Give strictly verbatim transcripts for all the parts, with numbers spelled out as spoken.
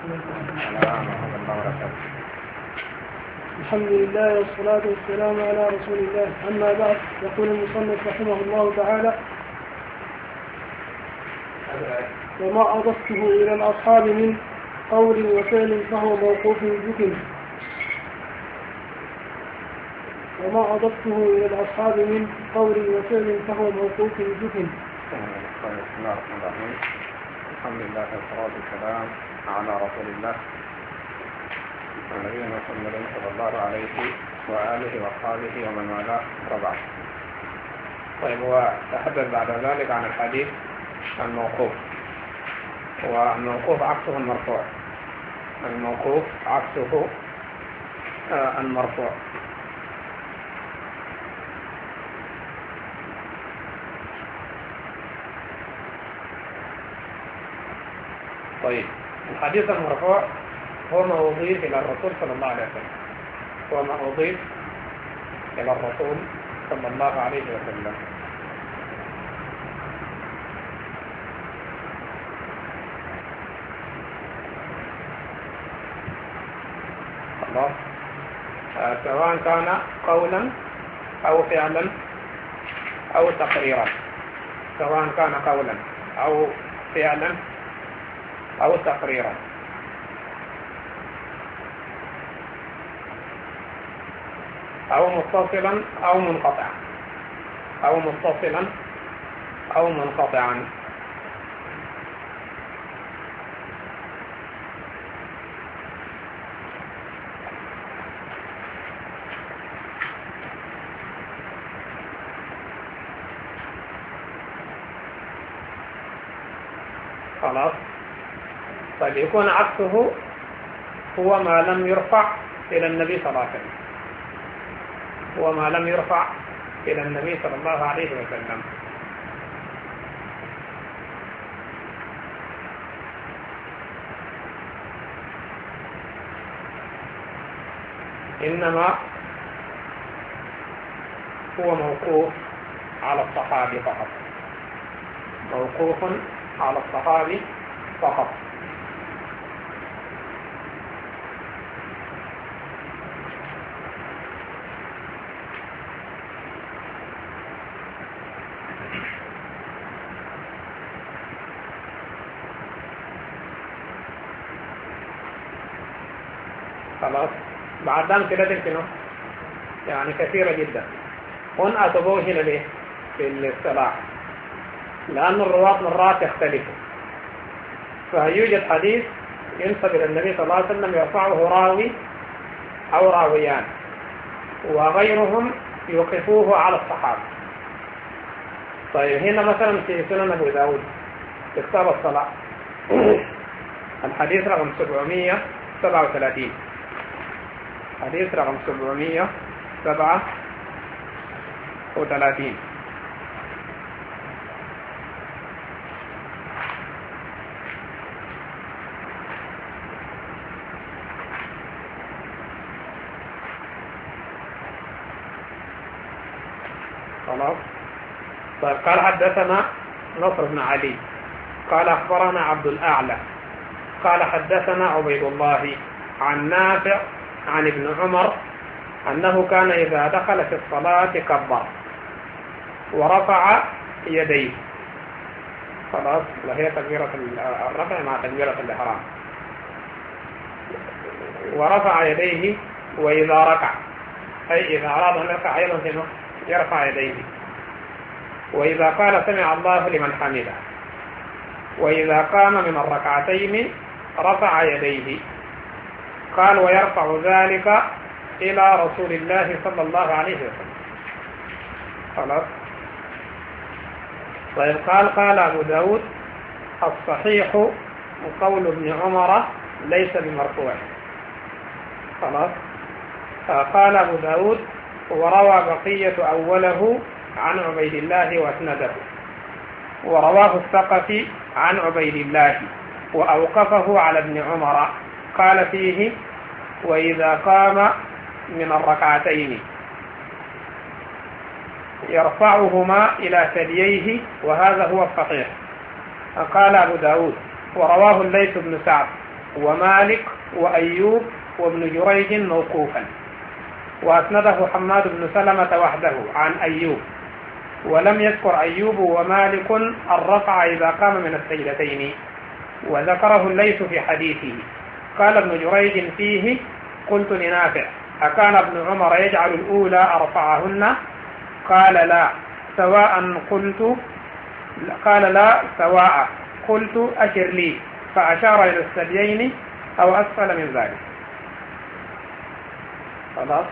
الحمد لله والصلاة والسلام على رسول الله. أما بعد، يقول المصنف رحمه الله تعالى: وما أضفته إلى الأصحاب من قول وفعل فهو موقوف جكم. وما أضفته إلى الأصحاب من قول وفعل فهو موقوف جكم. بسم الله الرحمن الرحيم. الحمد لله والصلاة والسلام على رسول الله نبينا محمد صلى الله عليه وآله وصحبه ومن والاه وبعد. طيب، وتحدث بعد ذلك عن الحديث الموقوف، والموقوف عكسه المرفوع. الموقوف عكسه المرفوع. طيب، الحديث المرفوع هو ما أضيف إلى الرسول صلى الله عليه وسلم، هو ما أضيف إلى الرسول صلى الله عليه وسلم. خلاص، آه سواء كان قولا أو فعلا أو تقريرا، سواء كان قولا أو فعلا أو تقريرا. أو متصلا أو منقطعا، أو متصلا أو منقطعا. خلاص. طيب، يكون عكسه هو ما لم يرفع إلى النبي صلى الله عليه وسلم، هو ما لم يرفع إلى النبي صلى الله عليه وسلم. إنما هو موقوف على الصحابي فقط، موقوف على الصحابي فقط. خلاص. بعد أمثلة كده يعني كثيرة جدا. هنا أتبوه هنا ليه في الاصطلاح؟ لأن الرواة مرات يختلفوا، فيوجد حديث ينسب إلى النبي صلى الله عليه وسلم يرفعه راوي أو راويان، وغيرهم يوقفوه على الصحابة. طيب، هنا مثلا في سنن أبو داود في كتاب الصلاة الحديث رقم سبعمائة وسبعة وثلاثين، حديث رقم سبعمائة وسبعة وثلاثين. خلاص. طيب، قال حدثنا نصر بن علي قال أخبرنا عبد الأعلى قال حدثنا عبيد الله عن نافع عن ابن عمر أنه كان إذا دخل في الصلاة كبر ورفع يديه. خلاص، وهي تكبيرة الرفع مع تكبيرة الإحرام. ورفع يديه وإذا ركع، أي إذا أراد أن يركع أيضا يرفع يديه. وإذا قال سمع الله لمن حمده. وإذا قام من الركعتين رفع يديه. قال ويرفع ذلك إلى رسول الله صلى الله عليه وسلم. خلاص. طيب، قال قال أبو داود الصحيح قول ابن عمر ليس بمرفوع. خلاص. قال أبو داود وروى بقية أوله عن عبيد الله واسنده، ورواه الثقفي عن عبيد الله وأوقفه على ابن عمر. قال فيه وإذا قام من الركعتين يرفعهما إلى ثدييه، وهذا هو الصحيح. قال أبو داود ورواه الليث بن سعد ومالك وأيوب وابن جريج موقوفا، وأسنده حماد بن سلمة وحده عن أيوب، ولم يذكر أيوب ومالك الرفع إذا قام من السجدتين، وذكره الليث في حديثه. قال ابن جريج فيه: قلت لنافع: أكان ابن عمر يجعل الأولى أرفعهن؟ قال لا سواء قلت قال لا سواء قلت أشر لي، فأشار إلى الثديين أو أسفل من ذلك. خلاص.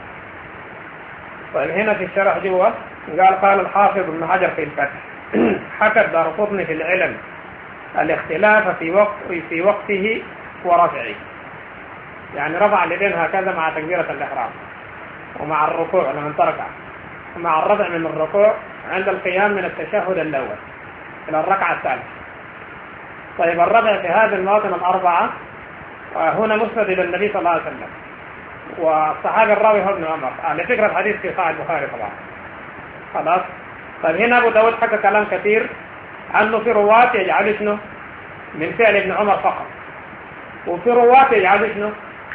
طيب هنا في الشرح جوا قال: قال الحافظ ابن حجر في الفتح: حكى الدارقطني في العلم الاختلاف في وقت في وقته ورفعه، يعني رفع اليدين هكذا مع تكبيرة الإحرام، ومع الركوع لمن تركع، ومع الرفع من الركوع عند القيام من التشهد الأول إلى الركعة الثالثة. طيب الرفع في هذه المواطن الأربعة هنا مسند إلى النبي صلى الله عليه وسلم، والصحابي الراوي هو ابن عمر. على فكرة الحديث في صحيح البخاري طبعا. خلاص. طيب هنا أبو داود حكى كلام كثير أنه في رواة يجعل شنو من فعل ابن عمر فقط، وفي رواة يجعل شنو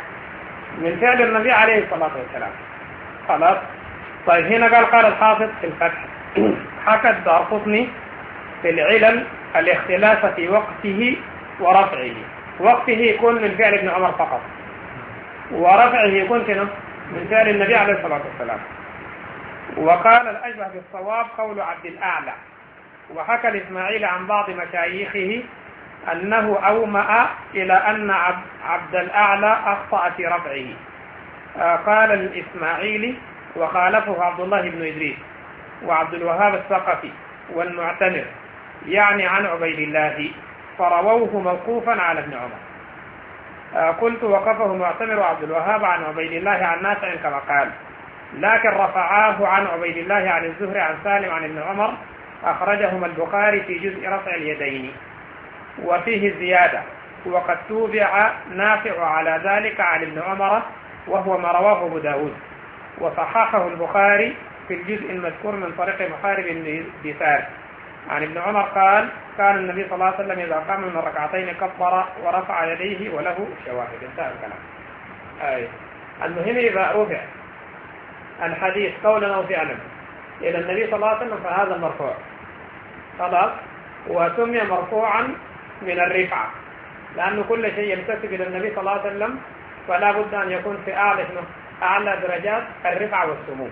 من فعل النبي عليه الصلاة والسلام. خلاص. طيب هنا قال: قال الحافظ في الفتح: حكى الدارقطني في العلل الاختلاف في وقته ورفعه. وقته يكون من فعل ابن عمر فقط، ورفعه يكون من فعل النبي عليه الصلاة والسلام. وقال: الأشبه بالصواب قول عبد الأعلى. وحكى الإسماعيلي عن بعض مشايخه أنه أومأ إلى أن عبد الأعلى أخطأ في رفعه. آه قال الإسماعيلي: وخالفه عبد الله بن إدريس وعبد الوهاب الثقفي والمعتمر، يعني عن عبيد الله، فرووه موقوفا على ابن عمر. آه قلت: وقفه معتمر وعبد الوهاب عن عبيد الله عن نافع كما قال، لكن رفعاه عن عبيد الله عن الزهري عن سالم عن ابن عمر، أخرجهما البخاري في جزء رفع اليدين. وفيه زيادة: وقد توبع نافع على ذلك عن ابن عمر، وهو ما رواه أبو داود، وصححه البخاري في الجزء المذكور من طريق محارب بن دثار عن ابن عمر قال: كان النبي صلى الله عليه وسلم إذا قام من الركعتين كبر ورفع يديه وله شواهد. انتهى الكلام. أي المهم إذا رفع الحديث قولا أو فعلا إلى النبي صلى الله عليه وسلم فهذا مرفوع. خلاص. وسمي مرفوعا من الرفعة، لأنه كل شيء ينتسب إلى النبي صلى الله عليه وسلم فلا بد أن يكون في أعلى أعلى درجات الرفعة والسمو.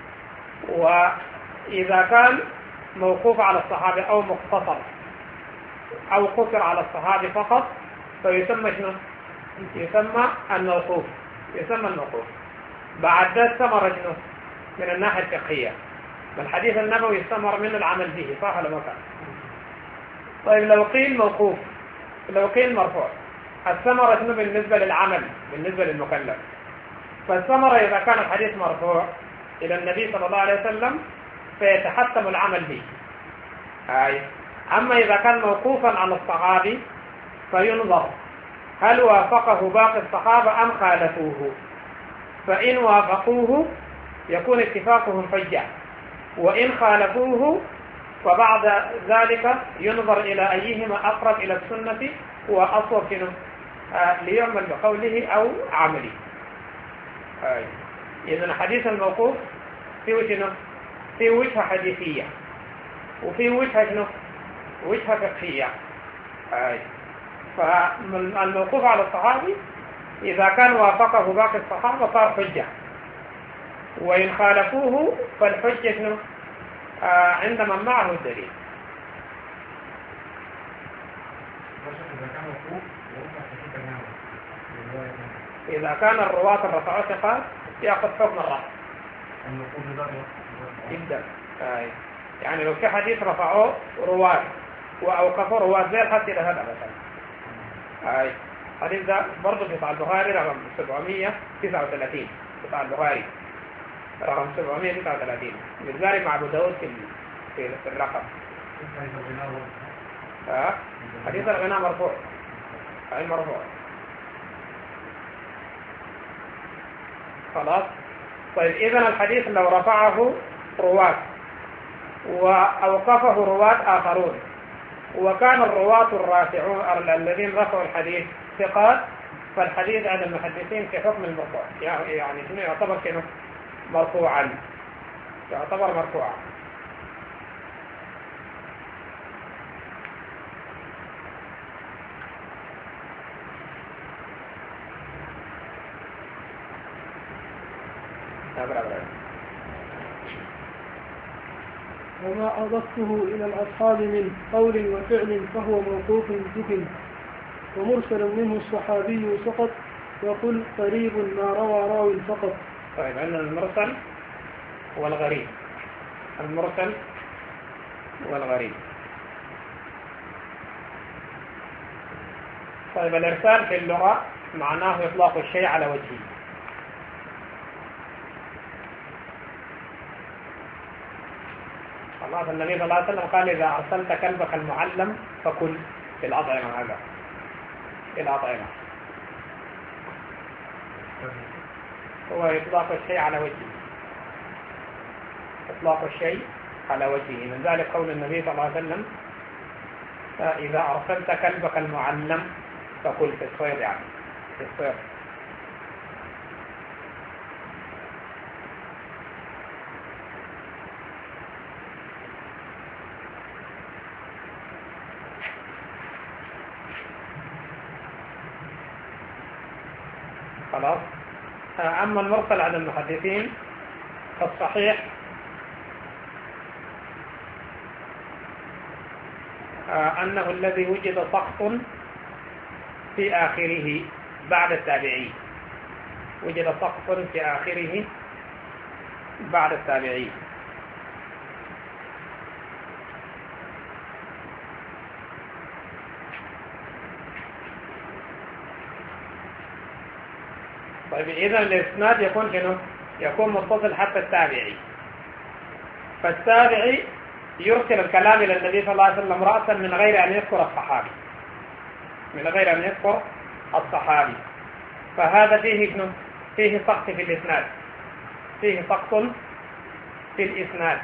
وإذا كان موقوف على الصحابة أو مقتصر أو قصر على الصحابة فقط فيسمى شنو؟ يسمى الموقوف. يسمى الموقوف. بعد ذلك استمر شنو؟ من الناحية الفقهية، والحديث النبوي استمر من العمل به، صح ولا ما كان؟ طيب لو قيل موقوف، لو قيل مرفوع، الثمرة شنو بالنسبة للعمل بالنسبة للمكلف؟ فالثمرة إذا كان الحديث مرفوع إلى النبي صلى الله عليه وسلم فيتحتم العمل به. أي. أما إذا كان موقوفا على الصحابي فينظر هل وافقه باقي الصحابة أم خالفوه. فإن وافقوه يكون اتفاقهم حجة، وإن خالفوه وبعد ذلك ينظر إلى أيهما أقرب إلى السنة وأصوب آه ليعمل بقوله أو عمله. آه. إذن حديث الموقوف في وجهه في وجهة حديثية وفي وجهة شنو؟ وجهة فقهية. آه. فالموقوف على الصحابي إذا كان وافقه باقي الصحابة صار حجة، وإن خالفوه فالحجة شنو؟ آه عند من معه الدليل. إذا كان الرواة الرفعوا ثقات يأخذ حكم الرفع جدا. آه. يعني لو في حديث رفعوه رواة وأوقفوا رواة زي الحديث إلى هذا مثلا. آه. حديث ده برضه في صحيح البخاري رقم سبعمية وتسعة وثلاثين، في صحيح البخاري رقم سبعمية وتسعة وثلاثين، متقارب مع أبو داود في في الرقم. ها؟ حديث الغناء مرفوع. أي مرفوع. خلاص. طيب إذن الحديث لو رفعه رواة وأوقفه رواة آخرون وكان الرواة الرافعون الذين رفعوا الحديث ثقات فالحديث عند المحدثين في حكم المرفوع، يعني شنو يعتبر شنو مرفوعا، يعتبر مرفوعا. وما أضفته إلى الأصحاب من قول وفعل فهو موقوف ذكر، ومرسل منه الصحابي سقط، وقل قريب ما روى راو فقط. طيب عندنا المرسل والغريب، المرسل والغريب. طيب الإرسال في اللغة معناه إطلاق الشيء على وجهه. الله النبي صلى الله عليه وسلم قال إذا أرسلت كلبك المعلم فكل في الأطعمة، هذا في الأطعمة هو إطلاق الشيء على وجهه، إطلاق الشيء على وجهه. من ذلك قول النبي صلى الله عليه وسلم إذا أرسلت كلبك المعلم فكل في الصيد، يعني في الصيد. خلاص. أما المرسل عن المحدثين فالصحيح أنه الذي وجد سقط في آخره بعد التابعين، وجد سقط في آخره بعد التابعين. طيب إذا الإسناد يكون شنو؟ يكون متصل حتى التابعي، فالتابعي يرسل الكلام إلى النبي صلى الله عليه وسلم رأسا من غير أن يذكر الصحابي، من غير أن يذكر الصحابي، فهذا فيه شنو؟ فيه سقط في الإسناد، فيه سقط في الإسناد.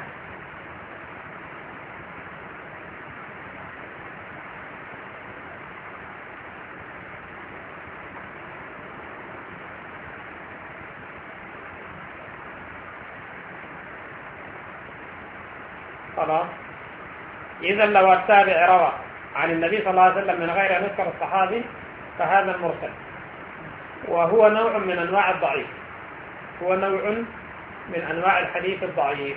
خلاص. إذا لو التابع روى عن النبي صلى الله عليه وسلم من غير أن يذكر الصحابي فهذا المرسل، وهو نوع من أنواع الضعيف، هو نوع من أنواع الحديث الضعيف.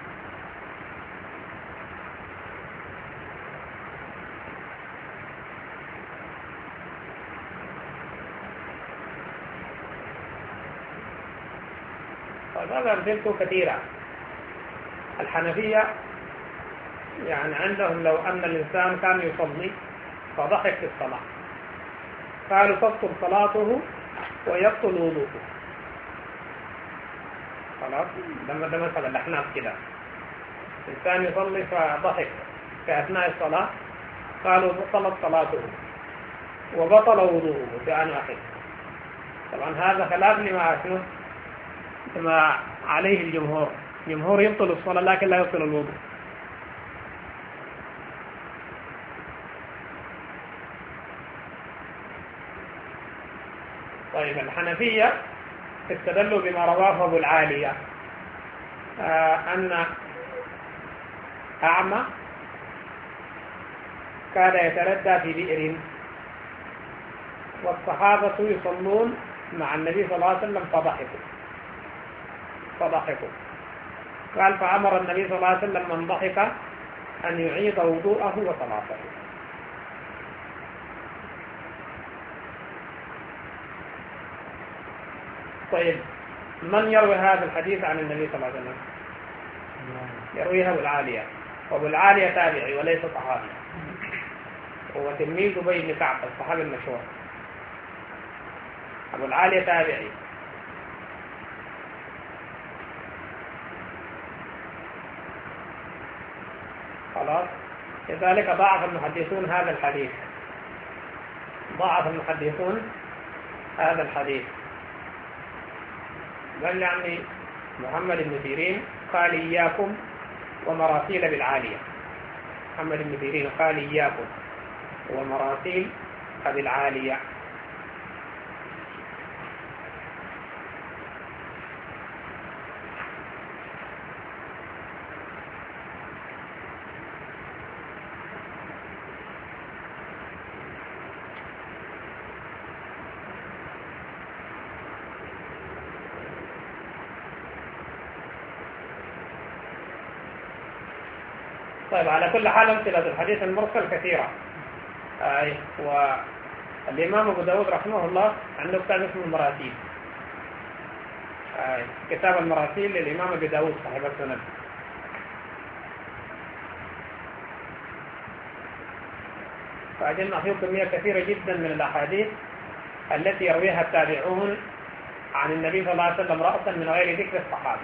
هذا أمثلته كثيرة. الحنفية يعني عندهم لو أن الإنسان كان يصلي فضحك في الصلاة قالوا تبطل صلاته ويبطل وضوءه. خلاص، ده ده مثلا الأحناف كده، إنسان يصلي فضحك في أثناء الصلاة قالوا بطلت صلاته وبطل وضوءه في آن واحد. طبعا هذا خلاف لما شنو لما عليه الجمهور، الجمهور يبطل الصلاة لكن لا يبطل الوضوء. طيب الحنفية استدلوا بما رواه أبو العالية آه أن أعمى كان يتردى في بئر والصحابة يصلون مع النبي صلى الله عليه وسلم فضحكوا فضحكوا قال فأمر النبي صلى الله عليه وسلم من ضحك أن يعيد وضوءه وصلاته. طيب من يروي هذا الحديث عن النبي صلى الله عليه وسلم؟ يرويها أبو العالية، وأبو العالية تابعي وليس صحابي، هو تلميذ أبي بن كعب الصحابي المشهور. أبو العالية تابعي. خلاص. لذلك ضعف المحدثون هذا الحديث، ضعف المحدثون هذا الحديث. قال يعني محمد بن سيرين قال إياكم ومراسيل بالعالية، محمد بن سيرين قال إياكم ومراسيل بالعالية. طيب على كل حال أمثلة الحديث المرسل كثيرة. أي والإمام أبو داود رحمه الله عنده كتاب اسمه المراسيل، أي كتاب المراسيل للإمام أبو داود صاحب السنن. فأجمع فيه كمية كثيرة جدا من الأحاديث التي يرويها التابعون عن النبي صلى الله عليه وسلم رأسا من غير ذكر الصحابة.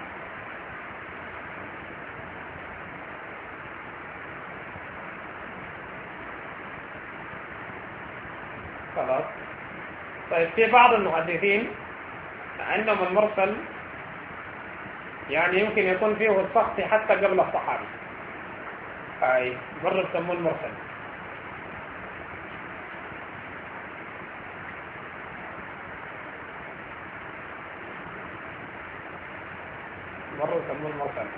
خلاص. طيب في بعض المحدثين عندهم المرسل يعني يمكن يكون فيه السقط حتى قبل الصحابي، أي مرة يسموه المرسل. مرة يسموه المرسل.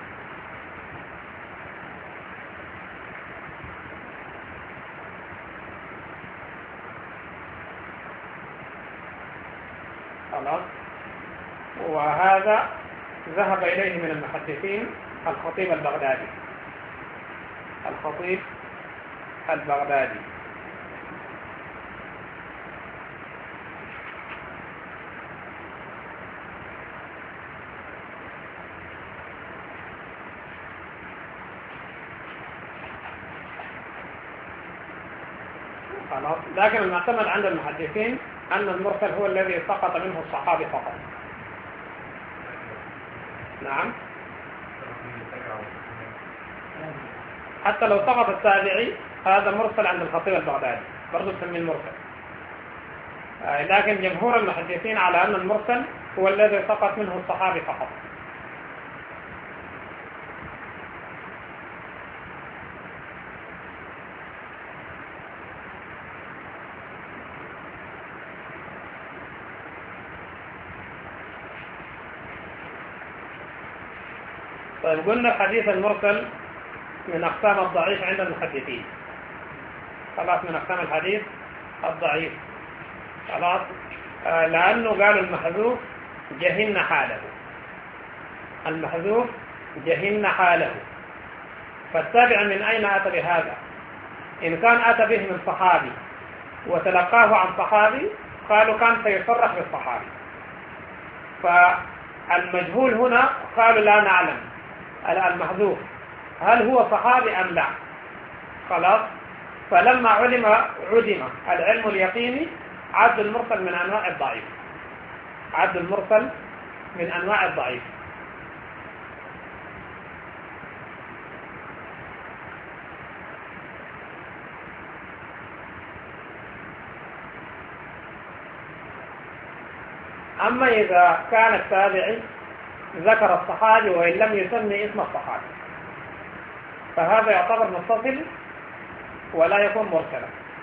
خلاص. وهذا ذهب إليه من المحدثين الخطيب البغدادي. الخطيب البغدادي خلاص. لكن المعتمد عند المحدثين أن المرسل هو الذي سقط منه الصحابي فقط. نعم، حتى لو سقط التابعي هذا مرسل عند الخطيب البغدادي برضو تسميه المرسل. لكن جمهور المحدثين على أن المرسل هو الذي سقط منه الصحابي فقط. طيب قلنا الحديث المرسل من أقسام الضعيف عند المحدثين. خلاص، من أقسام الحديث الضعيف. خلاص. آه لأنه قالوا المحذوف جهلنا حاله. المحذوف جهلنا حاله. فالتابع من أين أتى بهذا؟ إن كان أتى به من صحابي وتلقاه عن صحابي قالوا كان سيصرح بالصحابي. فالمجهول هنا قالوا لا نعلم المحذوف هل هو صحابي أم لا. خلاص. فلما علم عدم العلم اليقيني عد المرسل من أنواع الضعيف. عد المرسل من أنواع الضعيف. أما إذا كان التابعي ذكر الصحابي وإن لم يسمي اسم الصحابي فهذا يعتبر متصل ولا يكون مرسلا.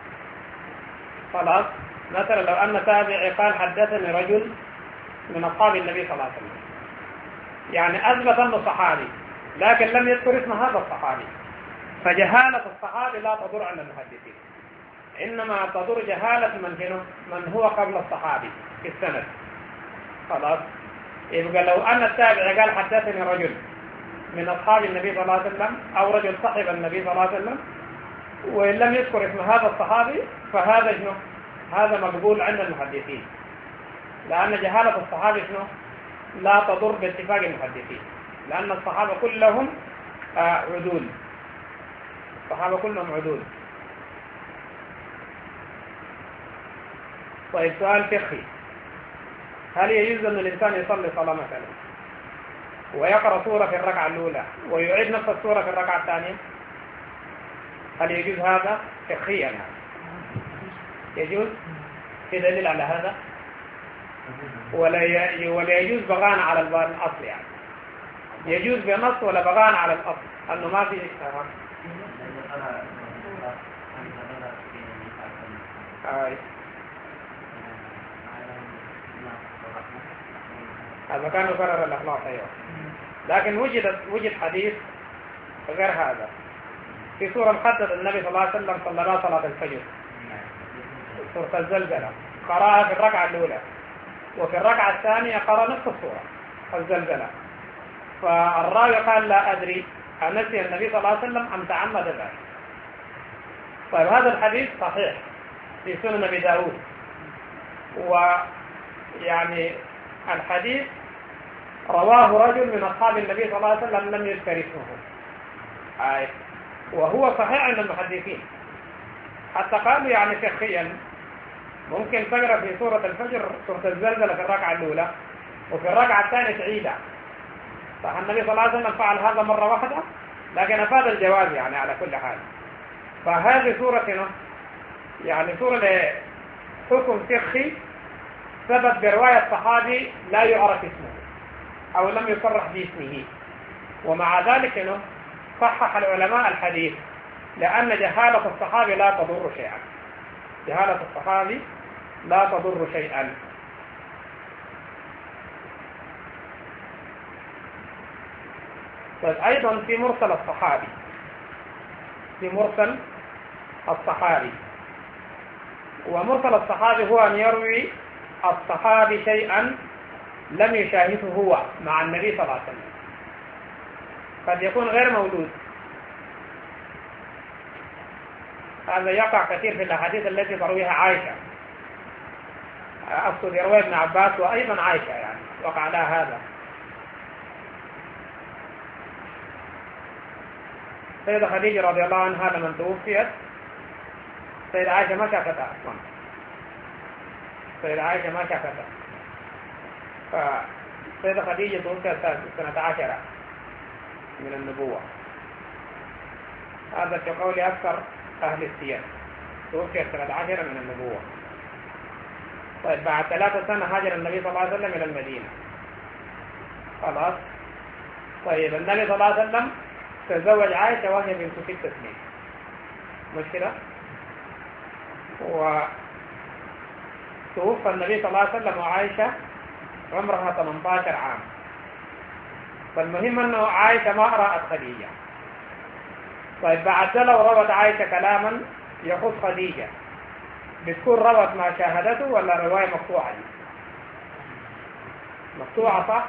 خلاص. مثلا لو أن تابعي قال حدثني رجل من أصحاب النبي صلى الله عليه وسلم، يعني أثبت أنه صحابي لكن لم يذكر اسم هذا الصحابي، فجهالة الصحابي لا تضر عند المحدثين، إنما تضر جهالة من, من هو قبل الصحابي في السند. خلاص. يبقى لو أن التابع قال حدثني رجل من أصحاب النبي صلى الله عليه وسلم أو رجل صحب النبي صلى الله عليه وسلم وإن لم يذكر اسم هذا الصحابي فهذا شنو؟ هذا مقبول عند المحدثين، لأن جهالة الصحابي شنو؟ لا تضر باتفاق المحدثين، لأن الصحابة كلهم عدول. الصحابة كلهم عدول. طيب سؤال فقهي: هل يجوز أن الإنسان يصلي صلاة مثلا ويقرأ سورة في الركعة الأولى ويعيد نفس السورة في الركعة الثانية؟ هل يجوز هذا فقهيا؟ يجوز؟ في دليل على هذا؟ ولا ولا يجوز بغانا على الأصل؟ يعني يجوز بنص ولا بغانا على الأصل أنه ما في إشكال. آه. هذا كان يقرر الأخلاق. أيوة. لكن وجد وجد حديث غير هذا في سورة محدد النبي صلى الله عليه وسلم صلى الله صلاة الفجر، سورة الزلزلة، قرأها في الركعة الأولى وفي الركعة الثانية قرأ نفس السورة الزلزلة. فالراوي قال لا أدري أنسي النبي صلى الله عليه وسلم أم تعمد ذلك. طيب هذا الحديث صحيح في سنن أبي داود، ويعني الحديث رواه رجل من أصحاب النبي صلى الله عليه وسلم لم يذكر اسمه، أي وهو صحيح عند المحدثين، حتى قالوا يعني شخصيا ممكن تقرأ في سورة الفجر سورة الزلزلة في الركعة الأولى وفي الركعة الثانية تعيدها. صح النبي صلى الله عليه وسلم فعل هذا مرة واحدة، لكن أفاد الجواز يعني على كل حال. فهذه سورة يعني سورة حكم فقهي ثبت برواية صحابي لا يعرف اسمه أو لم يصرح باسمه، ومع ذلك إنه صحح العلماء الحديث، لأن جهالة الصحابي لا تضر شيئا. جهالة الصحابي لا تضر شيئا. طيب أيضا في مرسل الصحابي، في مرسل الصحابي، ومرسل الصحابي هو أن يروي الصحابي شيئا لم يشاهده هو مع النبي صلى الله عليه وسلم، قد يكون غير موجود. هذا يقع كثير في الأحاديث التي ترويها عائشة، أقصد يروي ابن عباس وأيضا عائشة، يعني وقع لها هذا. سيدة خديجة رضي الله عنها لما توفيت سيدة عائشة ما شافتها أصلا، سيدة عائشة ما شافتها. فسيدة خديجة توفيت سنة عشرة من النبوة، هذا في قول أكثر أهل السير، توفيت سنة عشرة من النبوة. طيب بعد ثلاثة سنة هاجر النبي صلى الله عليه وسلم إلى المدينة، خلاص. طيب النبي صلى الله عليه وسلم تزوج عائشة وهي بنت ست سنين، مشكلة. وتوفى النبي صلى الله عليه وسلم وعائشة عمرها ثمانية عشر عام. فالمهم أنه عائشة ما رأت خديجة. طيب بعد لو روت عائشة كلاما يخص خديجة، بتكون روت ما شاهدته ولا رواية مقطوعة؟ مقطوعة صح؟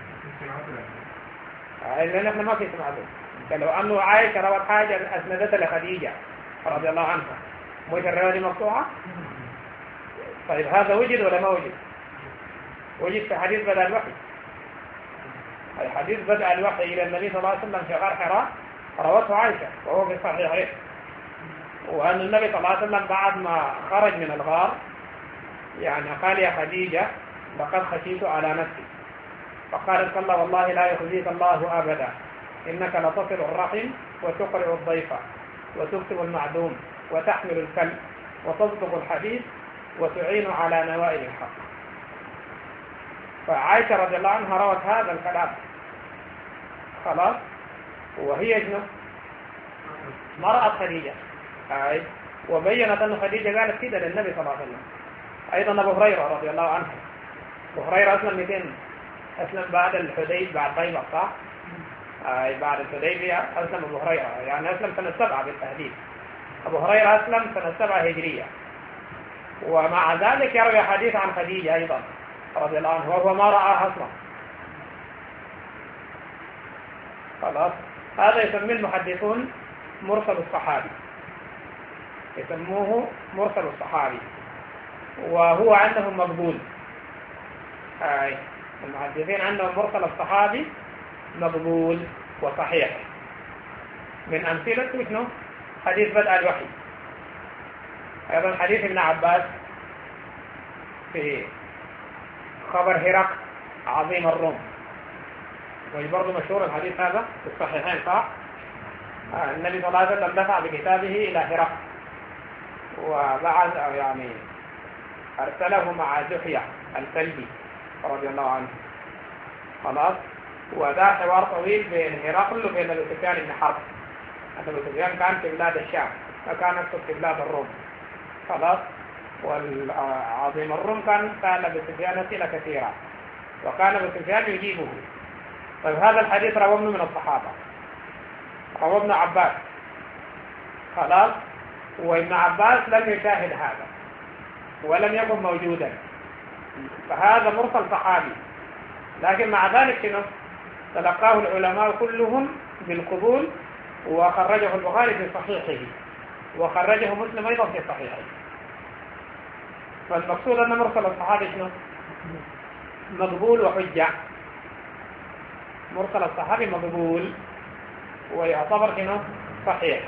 لأن احنا ما في سمعته. لو أنه عائشة روت حاجة أسندتها لخديجة رضي الله عنها، مش الرواية دي مقطوعة؟ طيب هذا وجد ولا ما وجد؟ وجد في حديث بدء الوحي. الحديث بدء الوحي إلى النبي صلى الله عليه وسلم في غار حراء روته عائشة وهو في الصحيحين، وأن النبي صلى الله عليه وسلم بعد ما خرج من الغار يعني قال يا خديجة لقد خشيت على نفسي، فقالت كلا والله لا يخزيك الله أبدا، إنك لتصل الرحم وتقرئ الضيف وتكتب المعدوم وتحمل الكلب وتصدق الحديث وتعين على نوائب الحق. فعائشة رضي الله عنها روت هذا الكلام، خلاص. وهي جنة ما رأت خديجة، أي وبينت أن خديجة قالت كده للنبي صلى الله عليه وسلم. أيضا أبو هريرة رضي الله عنه، أبو هريرة أسلم مئتين، أسلم بعد الحديبية، بعد خيبر صح؟ أي بعد الحديبية أسلم أبو هريرة، يعني أسلم سنة سبعة بالتحديد. أبو هريرة أسلم سنة سبعة هجرية، ومع ذلك يروي حديث عن خديجة أيضا رضي الله عنه وهو ما رآها أصلا، خلاص. هذا يسميه المحدثون مرسل الصحابي، يسموه مرسل الصحابي، وهو عندهم مقبول. أي المحدثين عندهم مرسل الصحابي مقبول وصحيح. من أمثلته شنو؟ حديث بدء الوحي، أيضا حديث ابن عباس في خبر هرقل عظيم الروم، وبرضه مشهور الحديث هذا في الصحيحين صح؟ النبي صلى الله عليه وسلم دفع بكتابه إلى هرقل، وبعث يعني أرسله مع دحية الكلبي رضي الله عنه، خلاص. وذا حوار طويل بين هرقل وبين أبي سفيان بن حرب. أبو سفيان كان في بلاد الشام وكان يقصد في بلاد الروم، خلاص. والعظيم الروم كان سأل أبو سفيان أسئلة كثيرة وكان أبو سفيان يجيبه. طيب هذا الحديث رواه ابن من الصحابة، رواه ابن عباس، خلاص. وابن عباس لم يشاهد هذا ولم يكن موجودا، فهذا مرسل صحابي، لكن مع ذلك شنو؟ تلقاه العلماء كلهم بالقبول، وخرجه البخاري في صحيحه، وخرجه مسلم أيضا في صحيحه. فالمقصود أن مرسل الصحابي شنو؟ مقبول وحجة. مرسل الصحابي مقبول ويعتبر شنو؟ صحيح.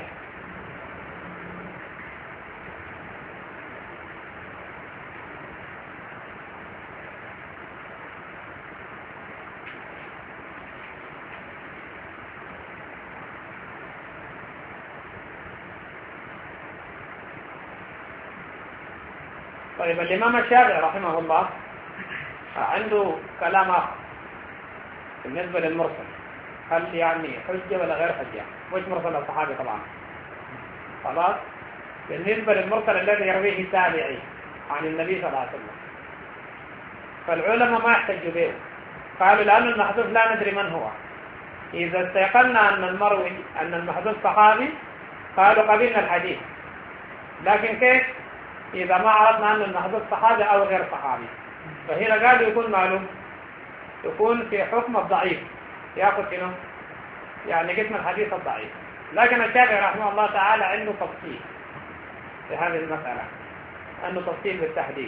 طيب الإمام الشافعي رحمه الله عنده كلام آخر بالنسبة للمرسل، هل يعني حجة ولا غير حجة؟ مش مرسل الصحابي طبعا، خلاص. بالنسبة للمرسل الذي يرويه التابعي عن النبي صلى الله عليه وسلم، فالعلماء ما يحتجوا به، قالوا لأن المحذوف لا ندري من هو. إذا استيقنا أن المروي أن المحذوف صحابي قالوا قبلنا الحديث، لكن كيف إذا ما عرفنا أن المحذوف صحابي أو غير صحابي؟ فهنا قالوا يكون معلوم، يكون في حكم الضعيف، يأخذ شنو؟ يعني قسم الحديث الضعيف. لكن الشافعي رحمه الله تعالى عنده تفصيل في هذه المسألة، عنده تفصيل بالتحديد.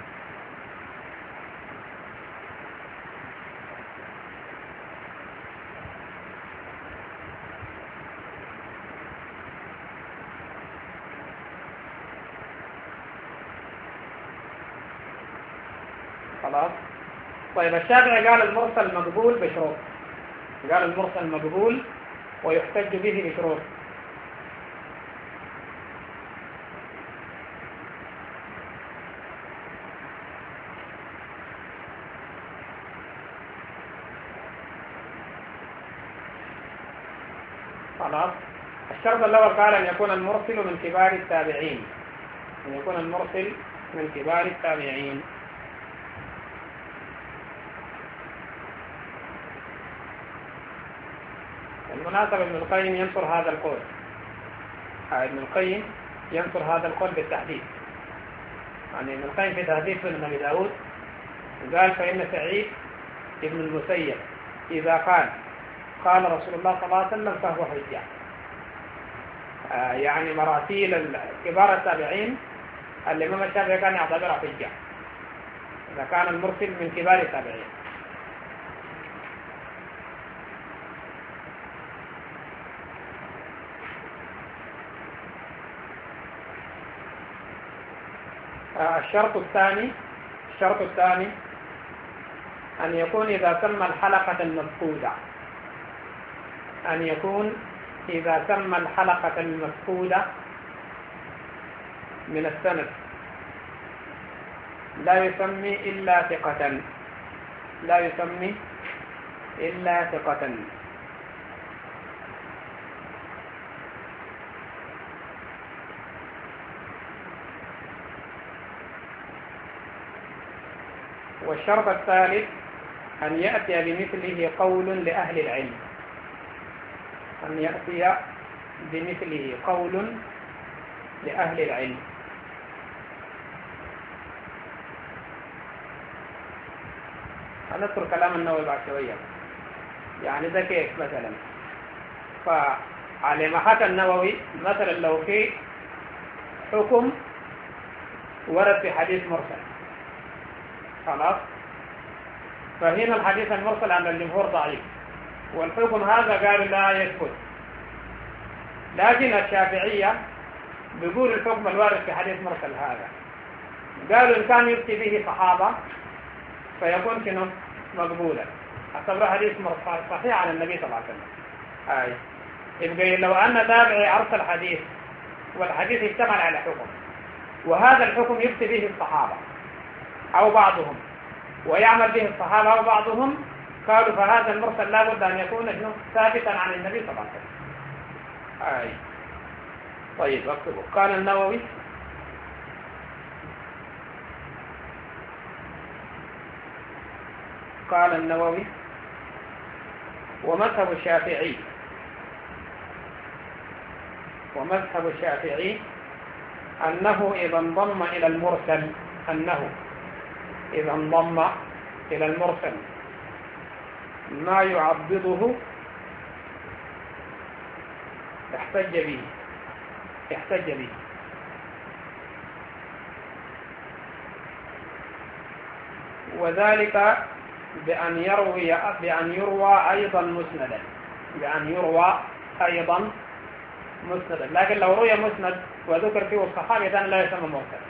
خلاص. طيب الشافعي قال المرسل مقبول بشروط، قال المرسل مقبول ويحتج به بشروط. خلاص. الشرط الأول قال أن يكون المرسل من كبار التابعين، أن يكون المرسل من كبار التابعين. بالمناسبة ابن القيم ينصر هذا القول، ابن القيم ينصر هذا القول بالتحديد. يعني ابن القيم في تهذيب سنن أبي داود قال فإن سعيد ابن المسيب إذا قال قال رسول الله صلى الله عليه وسلم فهو حجة. آه يعني مراسيل كبار التابعين الإمام الشافعي كان يعتبرها حجة إذا كان المرسل من كبار التابعين. الشرط الثاني الشرط الثاني أن يكون إذا سمى الحلقة المفقودة أن يكون إذا سمى الحلقة المفقودة من السند لا يسمي إلا ثقة لا يسمي إلا ثقة. والشرط الثالث أن يأتي بمثله قول لأهل العلم أن يأتي بمثله قول لأهل العلم. هنذكر كلام النووي بعد شوية. يعني ده كيف مثلا؟ فعلى ما حكى النووي مثلا لو في حكم ورد في حديث مرسل، خلاص، فهنا الحديث المرسل عند الجمهور ضعيف والحكم هذا قالوا لا يثبت، لكن الشافعية بيقول الحكم الوارد في حديث مرسل هذا قالوا إن كان يفتي به صحابة فيكون شنو؟ مقبولا، اعتبره حديث مرسل صحيح عن النبي صلى الله عليه وسلم. آي. يبقى لو أن تابعي أرسل حديث والحديث اشتمل على حكم وهذا الحكم يفتي به الصحابة أو بعضهم ويعمل به الصحابة أو بعضهم، قالوا فهذا المرسل لا بد أن يكون ثابتا عن النبي صلى الله عليه وسلم. آي. طيب اكتبوا. قال النووي قال النووي ومذهب الشافعي ومذهب الشافعي أنه إذا انضم إلى المرسل أنه إذا انضم إلى المرسل ما يعضده احتج به احتج به وذلك بأن يروي بأن يروى أيضا مسندا بأن يروى أيضا مسندا، لكن لو روي مسند وذكر فيه الصحابي إذن لا يسمى مرسل.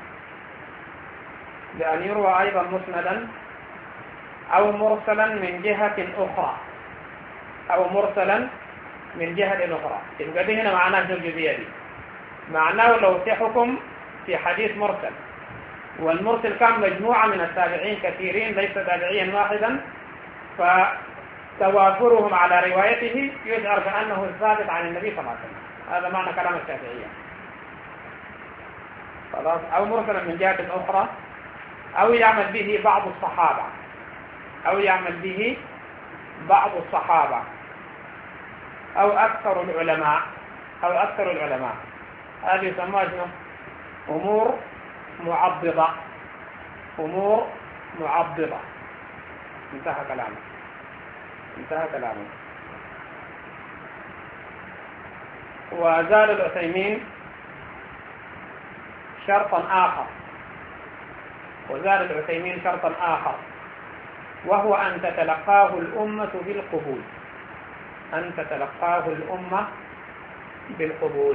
بأن يروى أيضا مسندا أو مرسلا من جهة أخرى أو مرسلا من جهة أخرى. يبقى دي هنا معناه الجزئية دي، معناه لو في حكم في حديث مرسل والمرسل كان مجموعة من التابعين كثيرين ليس تابعيا واحدا، فتوافرهم على روايته يشعر بأنه ثابت عن النبي صلى الله عليه وسلم. هذا معنى كلام الشافعية. خلاص. أو مرسلا من جهة أخرى، أو يعمل به بعض الصحابة أو يعمل به بعض الصحابة أو أكثر العلماء أو أكثر العلماء هذه يسمى أمور معضدة. أمور معضدة. انتهى كلامه انتهى كلامه وزاد العثيمين شرطا آخر وزاد العثيمين شرطا آخر وهو أن تتلقاه الأمة بالقبول أن تتلقاه الأمة بالقبول.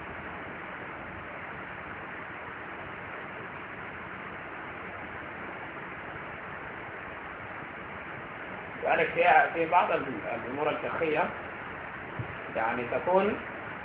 ذلك في بعض الأمور الفقهية يعني تكون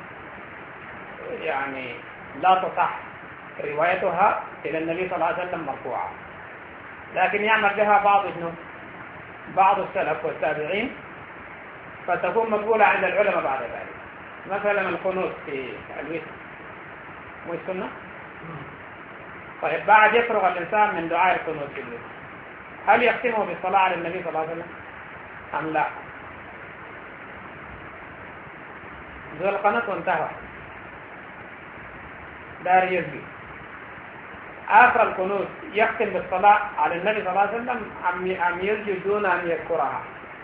يعني لا تصح روايتها إلى النبي صلى الله عليه وسلم مرفوعة، لكن يعمل بها بعض بعض السلف والتابعين فتكون مقبولة عند العلماء بعد ذلك. مثلا القنوت في الوتر مو السنة؟ طيب بعد يفرغ الإنسان من دعاء القنوت في الوتر هل يختمه بالصلاة على النبي صلى الله عليه وسلم أم لا؟ ذو القنوت وانتهى دار يزبي. آخر القنوت يختم بالصلاة على النبي صلى الله عليه وسلم أم يزبي دون أن يذكرها؟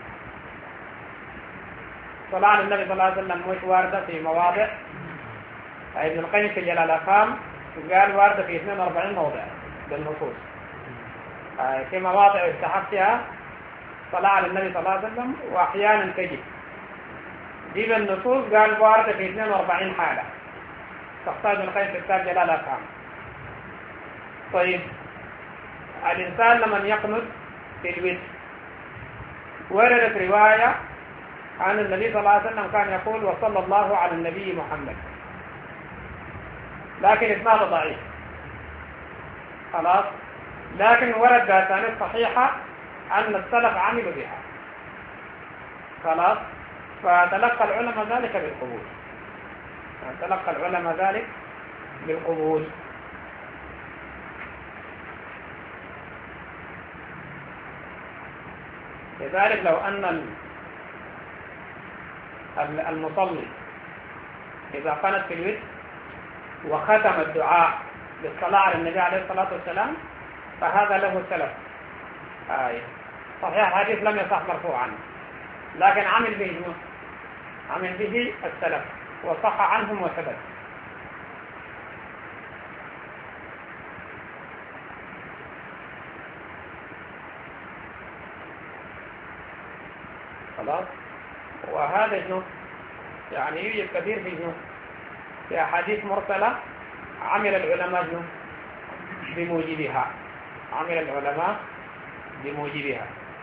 الصلاة على النبي صلى الله عليه وسلم مش واردة في مواضع. ابن القيم في جلال الأفهام قال واردة في اثنين وأربعين موضع بالنصوص، في مواضع يستحق فيها صلاة على النبي صلى الله عليه وسلم وأحيانا تجب. دي بالنصوص قال واردة في اثنين وأربعين حالة تحتاج ابن القيم في كتاب جلال الأفهام. طيب الإنسان لما يقنط في الوتر وردت رواية عن النبي صلى الله عليه وسلم كان يقول وصلى الله على النبي محمد، لكن إسناده ضعيف خلاص، لكن ورد بأسانيد صحيحة أن السلف عملوا بها خلاص، فتلقى العلماء ذلك بالقبول تلقى العلماء ذلك بالقبول. لذلك لو أن المصلي إذا قنت في الوتر وختم الدعاء بالصلاة على النبي عليه الصلاة والسلام فهذا له سلف. آية صحيح الحديث لم يصح مرفوعا لكن عمل به عمل به السلف وصح عنهم وثبت. خلاص. وهذا شنو يعني يوجد كثير في شنو في أحاديث مرسلة عمل العلماء شنو بموجبها عمل العلماء بموجبها.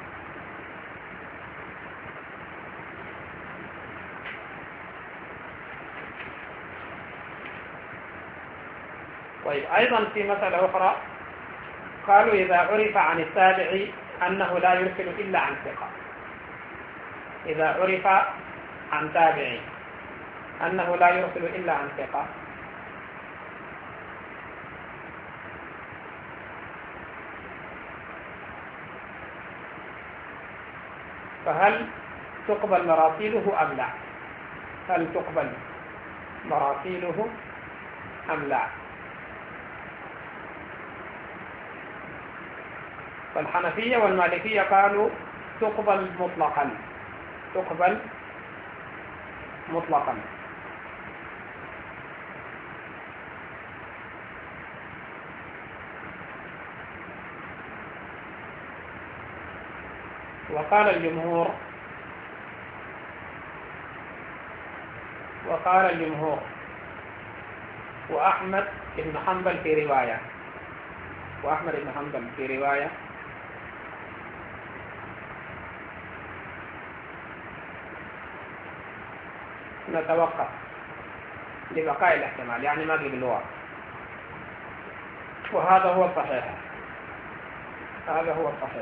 طيب أيضا في مسألة أخرى قالوا إذا عرف عن التابع أنه لا يرسل إلا عن ثقة، إذا عرف عن تابع أنه لا يرسل إلا عن ثقة فهل تقبل مراسيله أم لا؟ هل تقبل مراسيله أم لا؟ فالحنفية والمالكية قالوا تقبل مطلقا تقبل مطلقا وقال الجمهور وقال الجمهور وأحمد بن حنبل في رواية وأحمد بن حنبل في رواية نتوقف لبقاء الاحتمال، يعني ما قبلوها، وهذا هو الصحيح. هذا هو الصحيح.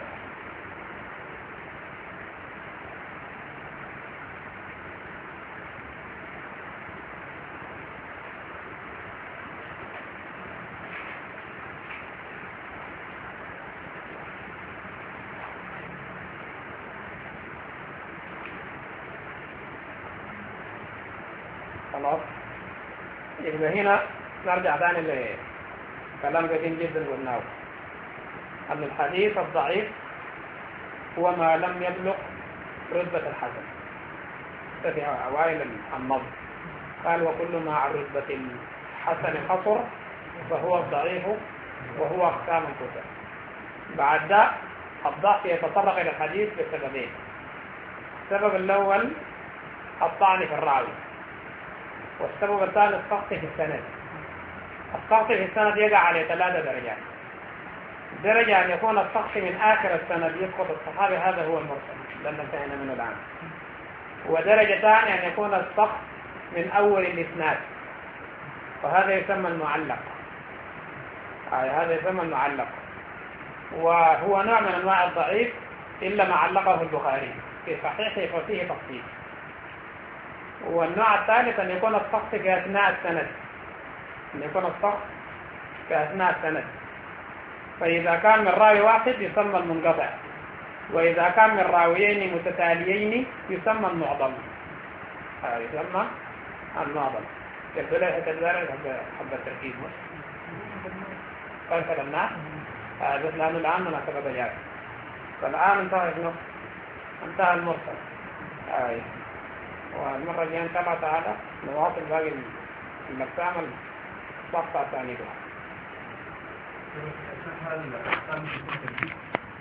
خلاص، يبقى هنا نرجع ثاني لكلام قديم جدا قلناه، أن الحديث الضعيف هو ما لم يبلغ رتبة الحسن. في أوائل النظم قال وكل ما عن رتبة الحسن قصر فهو الضعيف وهو أقسام الكتب. بعد ذا الضعف يتطرق إلى الحديث بسببين. السبب الأول الطعن في الراوي، والسبب الثاني السقط في السند. السقط في السند يقع على ثلاثة درجات. درجة أن يكون السقط من آخر السند يسقط الصحابي، هذا هو المرسل لن انتهينا منه الآن. ودرجة ثانية أن يكون السقط من أول الإسناد، وهذا يسمى المعلق. هذا يسمى المعلق، وهو نوع من أنواع الضعيف إلا ما علقه البخاري في صحيحه ففيه تفصيل. والنوع الثالث أن يكون السقط في أثناء السند، أن يكون السقط في أثناء السند. فإذا كان من راوي واحد يسمى المنقطع، وإذا كان من راويين متتاليين يسمى المعضل. هذا يسمى المعضل. يبدو لي كذلك حب التركيز مش قال كلامنا بس لأنه الآن مناسبة جاء. فالآن انتهى ابنه انتهى المرسل. آه. والمرة الجاية إن شاء الله تعالى نواصل باقي المقسام الصفحة الثانية.